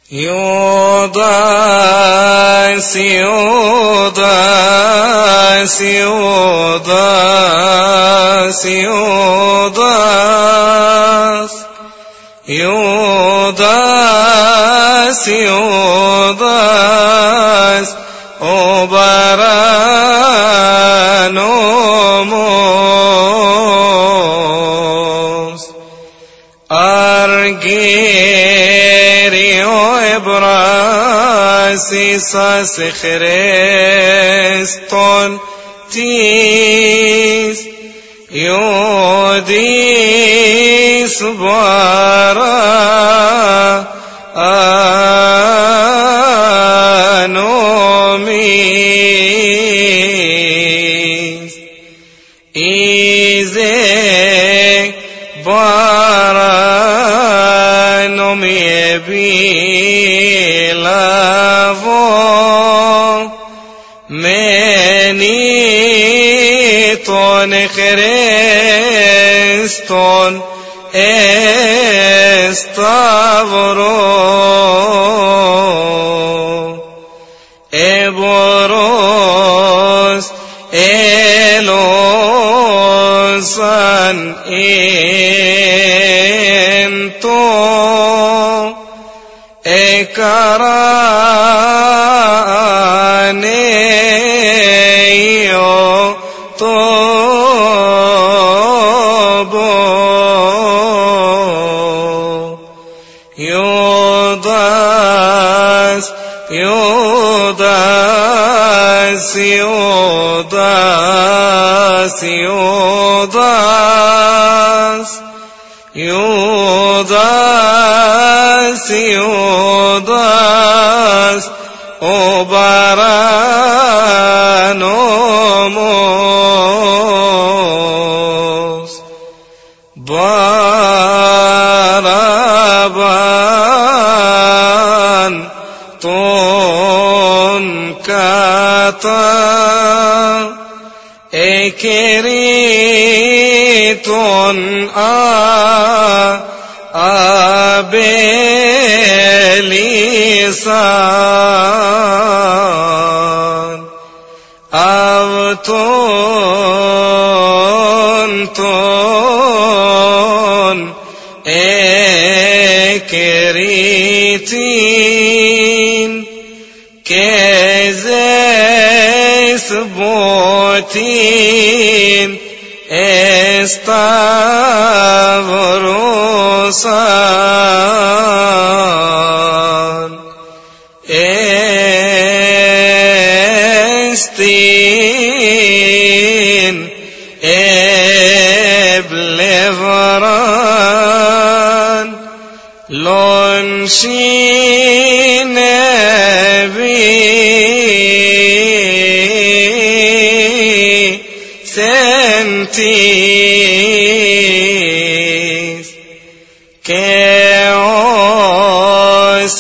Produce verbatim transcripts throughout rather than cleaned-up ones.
يوداس يوداس يوداس يوداس يوداس يوداس أوبرانوموس أرجيريو إبراسيساس خريستون تيس يوديس بارا آنوميس إيزي بارا نومي بيلافو منيتون خريستون استغفروا إبروس إلوسان إنتو إكرانيو توبو يوداس يوداس يوداس يوداس يوداس يوداس أوبرانوموس بارابان تون كاتا إكريتون آ أبليسان أبتون تون إكريتين كزيس بوتين استغفروسان استين ابلغران لونشين بي سنتيس كيوس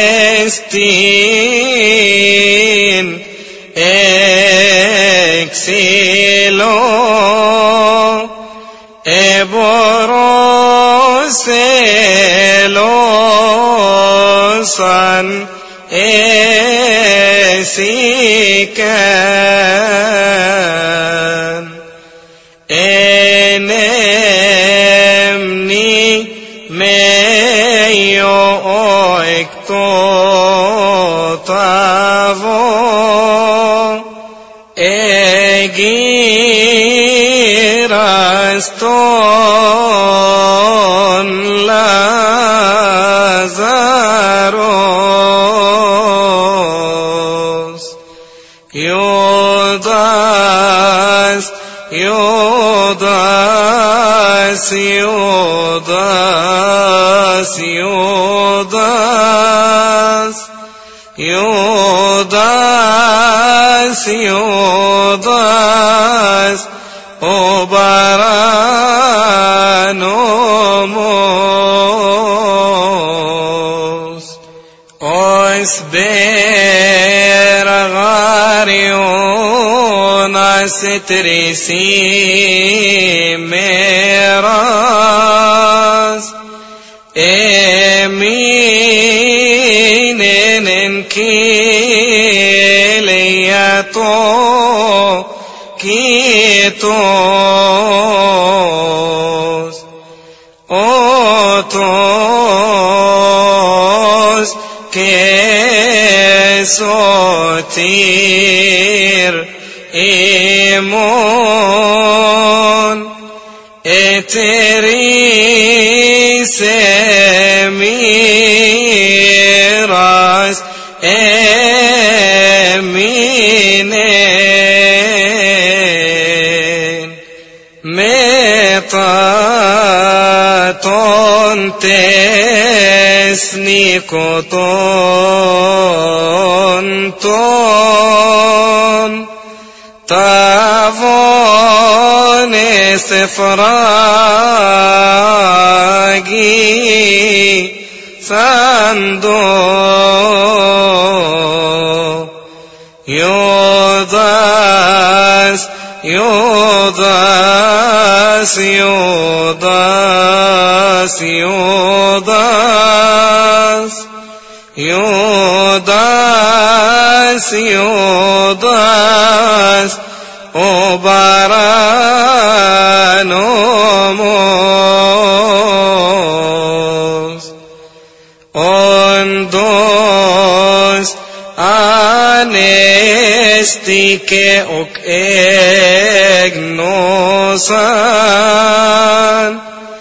لستين اكسيلو ابروسيلوسان اسيكان انمني ميو اكتوتافو اجيراستون لازاروس يوداس يوداس يوداس يوداس يوداس يوداس أوبرانوموس أسبير غاريون ستريسي ميراس إمي كيلياتو كيتوس أوتوس كيسوتير إيمون إتريس ميراس إمينين ميطاتون تسنيكوتون تون تافون سفراجي ساندو يوداس يوداس يوداس يوداس يوداس يوداس obaranumos ondos anestike ok egnosan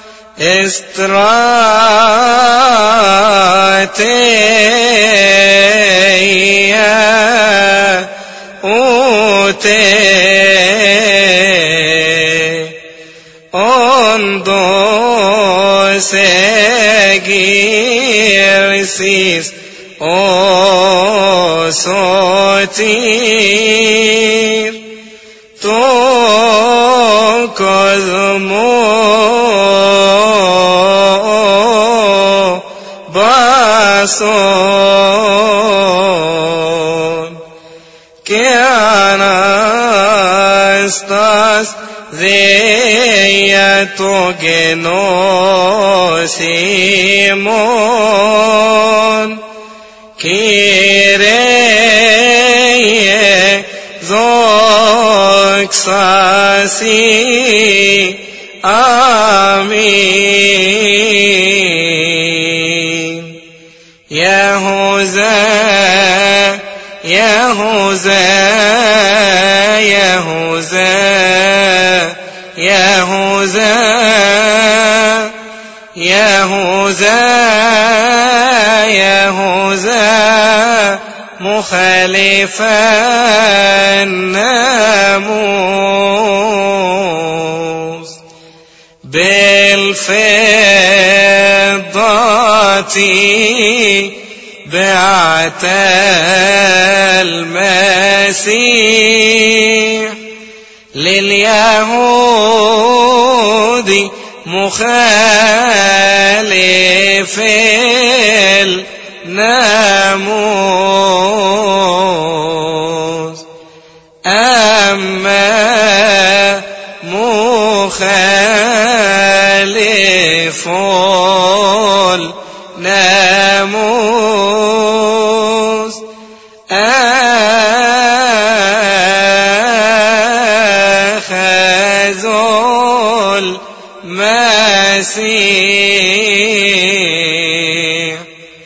estrateia ute ondos egirsis osotir to cosmo bason que anastas Διατογενώσιμον Κύριε δόξασι αμήν Ιεχωζέ Ιεχωζέ Ιεχωζέ Yehuza, Yehuza, Yehuza, مخالفا ناموس بالفضة بعت المسيح لليهود مخالف الناموس أما مخالف الناموس المسيح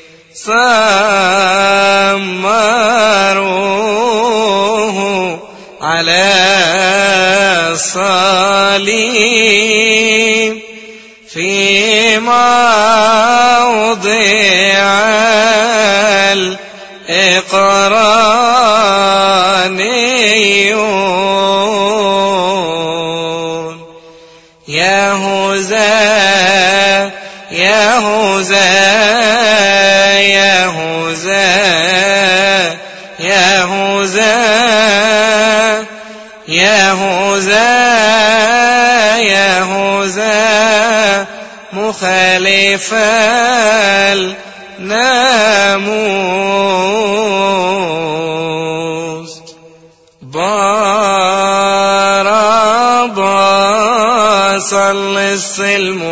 سمروه على الصليب في موضع الإقرانيون يهوذا يهوذا يهوذا يهوذا يهوذا يهوذا مخالف الناموس باراباس اللص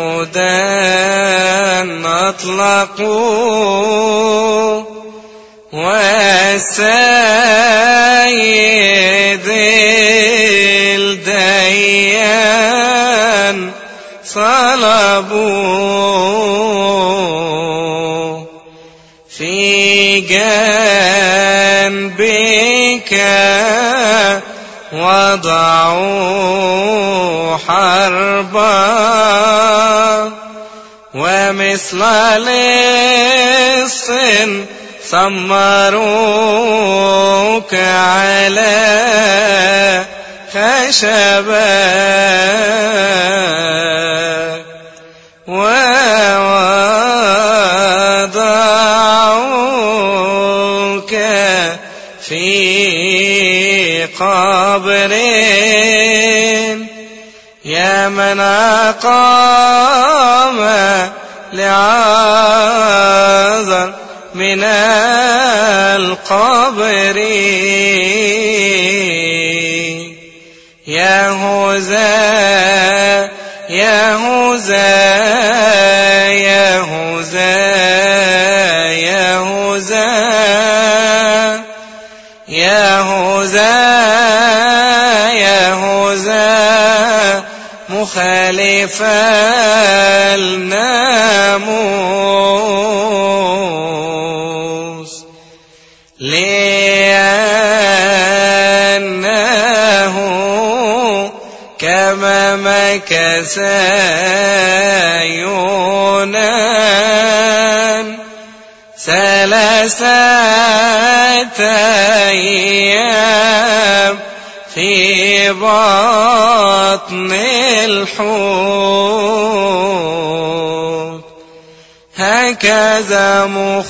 المدان أطلقوا والسيد الديان صلبوه في جنبك وضعوا حربا ومثل لص ثمروك على خشبا ووضعوك في قبر يا من أقام لعازر من القبر يهوذا يهوذا يهوذا يهوذا يهوذا يهوذا مخالف الناموس لأنه كما مكث يونان ثلاثة أيام في بطن الحوت هكذا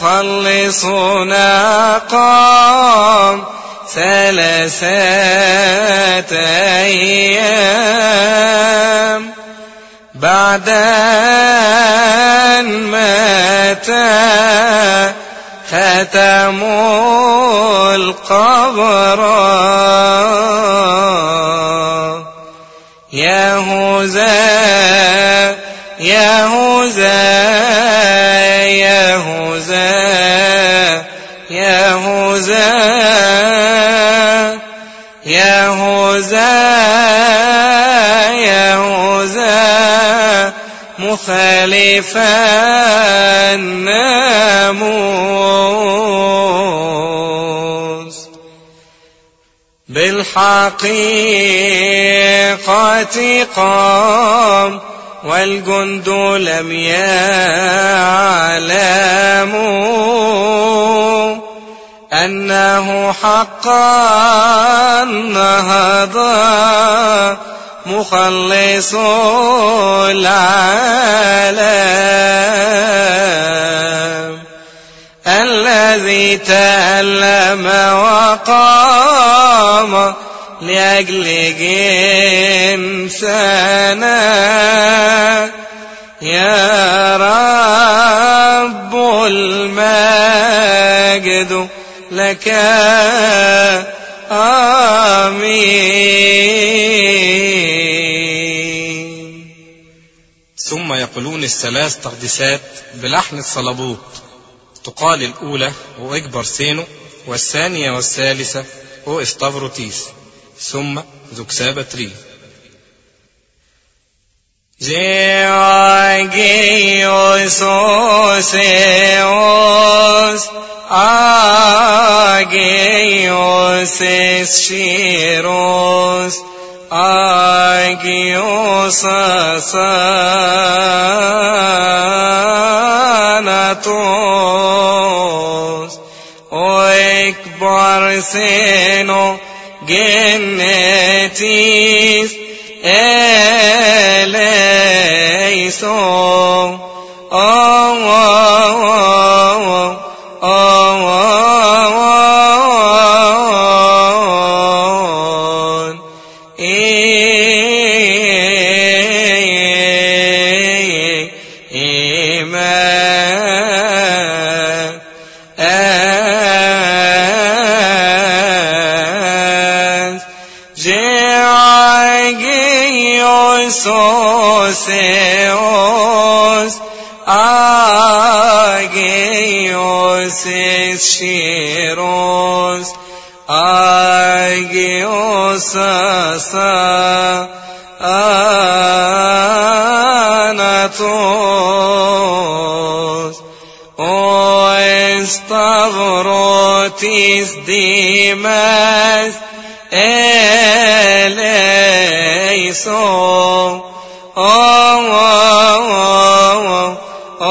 مخلصنا قام ثلاثة أيام بعد أن مات ختموا القبر يهوذا يهوذا يهوذا يهوذا يهوذا يهوذا مخالف الناموس بالحقيقة قام والجند لم يعلموا أنه حقا نهض مخلص العالم الذي تألم وقام لأجل جنسنا يا رب المجد لك آمين. ثم يقولون الثلاث تقديسات بلحن الصلبوت، تقال الأولى أو إجبر سينو، والثانية والثالثة أو إستافروتيس، ثم زوكسابتري. Georgios Oseos Agios Eschiros Agios Asanatos Oikbar Seno Genetis Eleiso oh, oh, oh, oh, oh, Oseos Agios Osis shiros agios asa anatos o stavrotis dimas eleison oh, oh, oh, oh,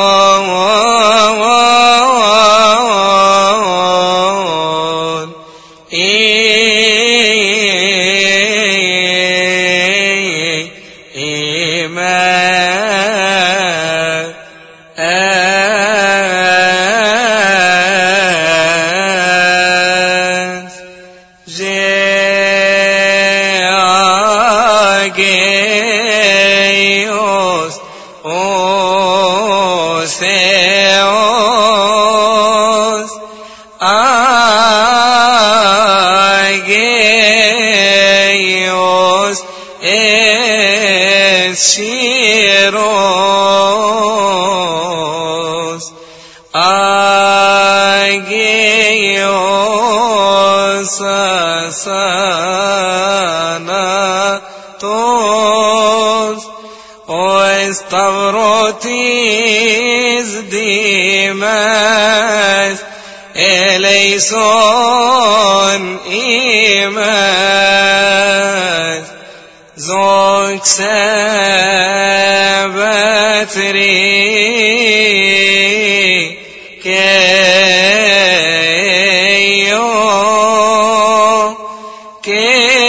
shiros agios asanatos o stavrotis dimas eleison imas Zog sabatri keyo ke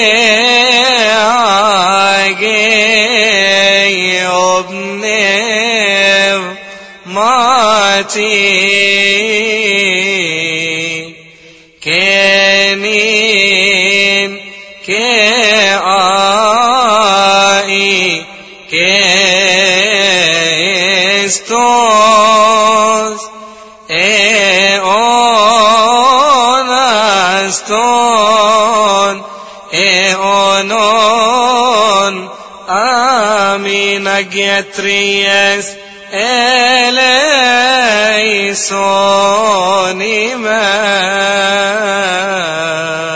ageyo bnev mati kenin ke Estos eonaston eonon amin agiatrias eleison imas